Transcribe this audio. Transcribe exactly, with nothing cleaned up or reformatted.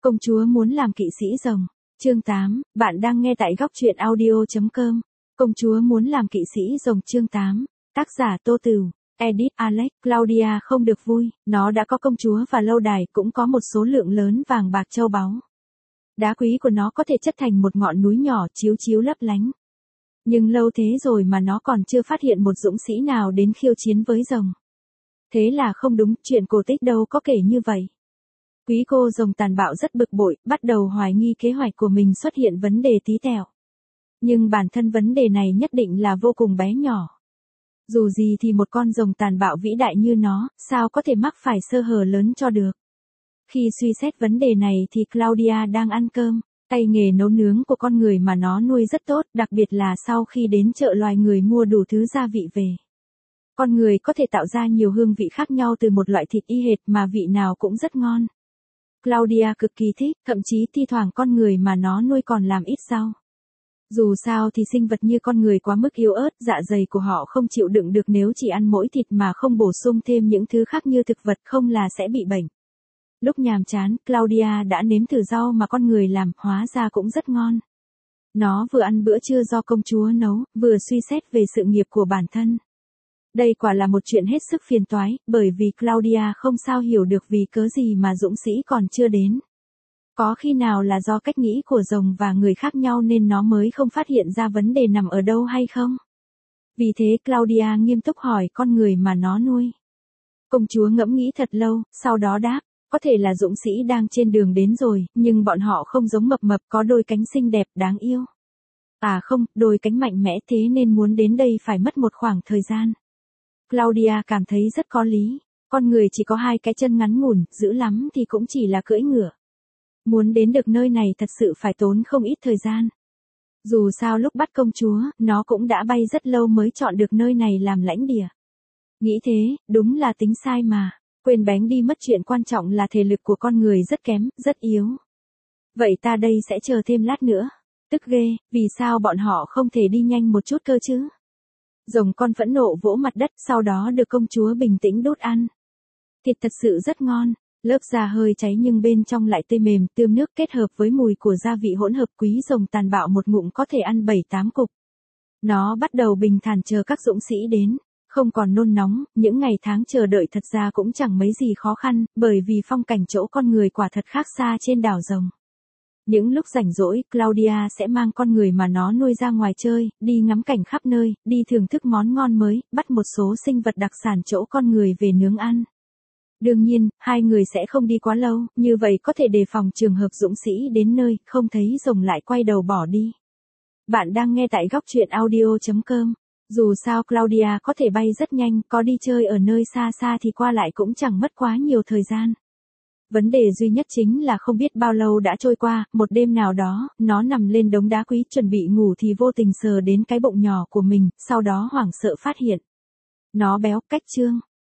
Công chúa muốn làm kỵ sĩ rồng. Chương tám, bạn đang nghe tại góc truyện audio chấm com. Công chúa muốn làm kỵ sĩ rồng chương tám. Tác giả Tô Tửu, edit Alex. Claudia không được vui, nó đã có công chúa và lâu đài, cũng có một số lượng lớn vàng bạc châu báu. Đá quý của nó có thể chất thành một ngọn núi nhỏ chiếu chiếu lấp lánh. Nhưng lâu thế rồi mà nó còn chưa phát hiện một dũng sĩ nào đến khiêu chiến với rồng. Thế là không đúng, chuyện cổ tích đâu có kể như vậy. Quý cô rồng tàn bạo rất bực bội, bắt đầu hoài nghi kế hoạch của mình xuất hiện vấn đề tí tẹo. Nhưng bản thân vấn đề này nhất định là vô cùng bé nhỏ. Dù gì thì một con rồng tàn bạo vĩ đại như nó, sao có thể mắc phải sơ hở lớn cho được. Khi suy xét vấn đề này thì Claudia đang ăn cơm, tay nghề nấu nướng của con người mà nó nuôi rất tốt, đặc biệt là sau khi đến chợ loài người mua đủ thứ gia vị về. Con người có thể tạo ra nhiều hương vị khác nhau từ một loại thịt y hệt mà vị nào cũng rất ngon. Claudia cực kỳ thích, thậm chí thi thoảng con người mà nó nuôi còn làm ít rau. Dù sao thì sinh vật như con người quá mức yếu ớt, dạ dày của họ không chịu đựng được nếu chỉ ăn mỗi thịt mà không bổ sung thêm những thứ khác như thực vật, không là sẽ bị bệnh. Lúc nhàm chán, Claudia đã nếm thử rau mà con người làm, hóa ra cũng rất ngon. Nó vừa ăn bữa trưa do công chúa nấu, vừa suy xét về sự nghiệp của bản thân. Đây quả là một chuyện hết sức phiền toái, bởi vì Claudia không sao hiểu được vì cớ gì mà dũng sĩ còn chưa đến. Có khi nào là do cách nghĩ của rồng và người khác nhau nên nó mới không phát hiện ra vấn đề nằm ở đâu hay không? Vì thế Claudia nghiêm túc hỏi con người mà nó nuôi. Công chúa ngẫm nghĩ thật lâu, sau đó đáp, có thể là dũng sĩ đang trên đường đến rồi, nhưng bọn họ không giống mập mập, có đôi cánh xinh đẹp, đáng yêu. À không, đôi cánh mạnh mẽ, thế nên muốn đến đây phải mất một khoảng thời gian. Claudia cảm thấy rất có lý, con người chỉ có hai cái chân ngắn ngủn, dữ lắm thì cũng chỉ là cưỡi ngựa. Muốn đến được nơi này thật sự phải tốn không ít thời gian. Dù sao lúc bắt công chúa, nó cũng đã bay rất lâu mới chọn được nơi này làm lãnh địa. Nghĩ thế, đúng là tính sai mà, quên bén đi mất chuyện quan trọng là thể lực của con người rất kém, rất yếu. Vậy ta đây sẽ chờ thêm lát nữa. Tức ghê, vì sao bọn họ không thể đi nhanh một chút cơ chứ? Rồng con phẫn nộ vỗ mặt đất, sau đó được công chúa bình tĩnh đút ăn. Thịt thật sự rất ngon, lớp da hơi cháy nhưng bên trong lại tươi mềm, tươm nước, kết hợp với mùi của gia vị hỗn hợp, quý rồng tàn bạo một ngụm có thể ăn bảy tám cục. Nó bắt đầu bình thản chờ các dũng sĩ đến, không còn nôn nóng, những ngày tháng chờ đợi thật ra cũng chẳng mấy gì khó khăn, bởi vì phong cảnh chỗ con người quả thật khác xa trên đảo rồng. Những lúc rảnh rỗi, Claudia sẽ mang con người mà nó nuôi ra ngoài chơi, đi ngắm cảnh khắp nơi, đi thưởng thức món ngon mới, bắt một số sinh vật đặc sản chỗ con người về nướng ăn. Đương nhiên, hai người sẽ không đi quá lâu, như vậy có thể đề phòng trường hợp dũng sĩ đến nơi, không thấy rồng lại quay đầu bỏ đi. Bạn đang nghe tại góc truyện audio chấm com. Dù sao Claudia có thể bay rất nhanh, có đi chơi ở nơi xa xa thì qua lại cũng chẳng mất quá nhiều thời gian. Vấn đề duy nhất chính là không biết bao lâu đã trôi qua, một đêm nào đó, nó nằm lên đống đá quý chuẩn bị ngủ thì vô tình sờ đến cái bụng nhỏ của mình, sau đó hoảng sợ phát hiện. Nó béo, cách chương.